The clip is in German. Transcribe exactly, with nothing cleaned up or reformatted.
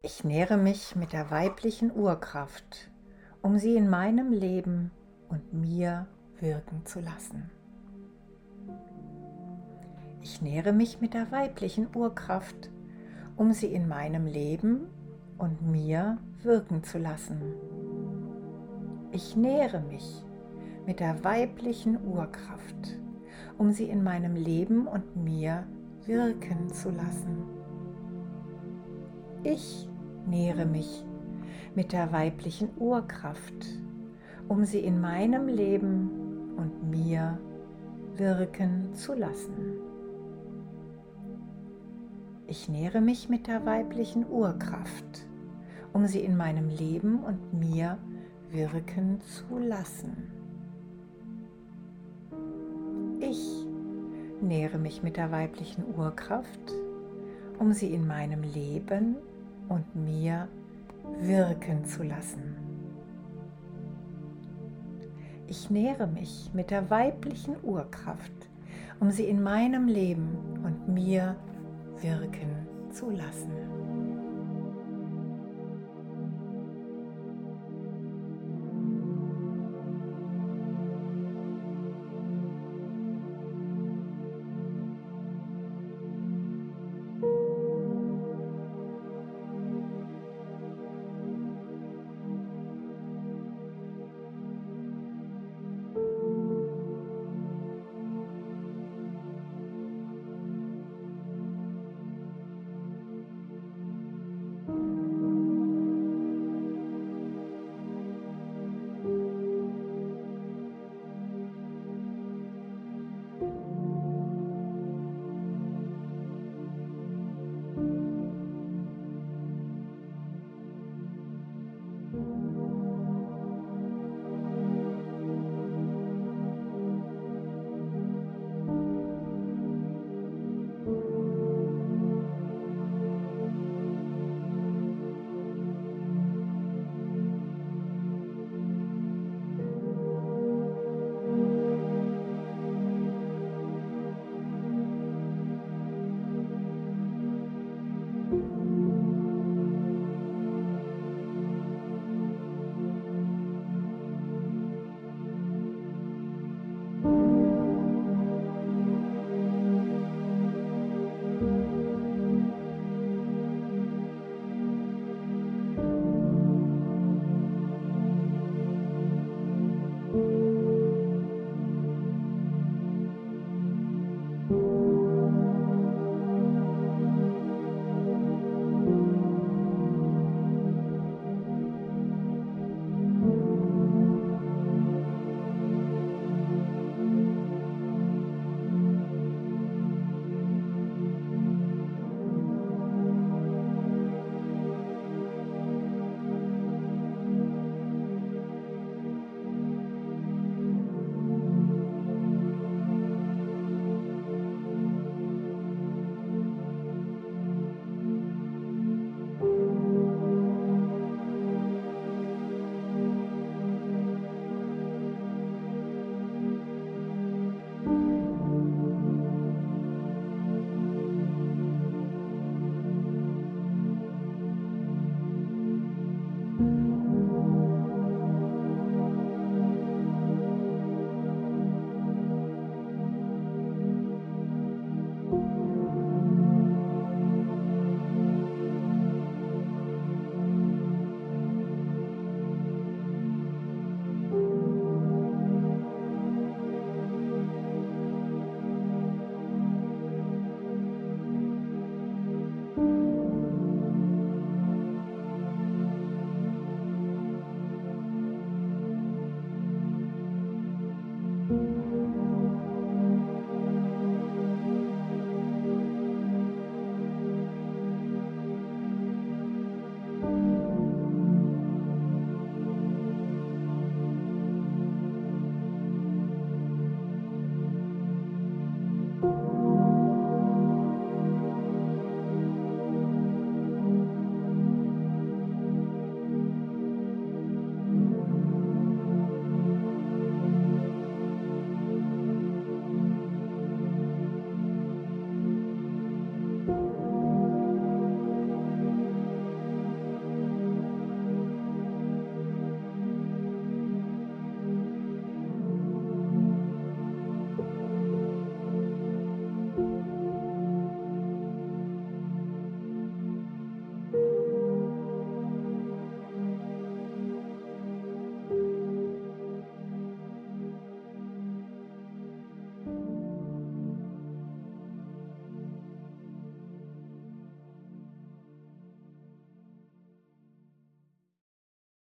Ich nähre mich mit der weiblichen Urkraft, um sie in meinem Leben und mir wirken zu lassen. Ich nähre mich mit der weiblichen Urkraft, um sie in meinem Leben und mir wirken zu lassen. Ich nähre mich mit der weiblichen Urkraft, um sie in meinem Leben und mir wirken zu lassen. Ich nähre mich mit der weiblichen Urkraft, um sie in meinem Leben und mir wirken zu lassen. Ich nähre mich mit der weiblichen Urkraft, um sie in meinem Leben und mir wirken zu lassen. Ich nähre mich mit der weiblichen Urkraft, um sie in meinem Leben und mir wirken zu lassen. Ich nähre mich mit der weiblichen Urkraft, um sie in meinem Leben und mir wirken zu lassen.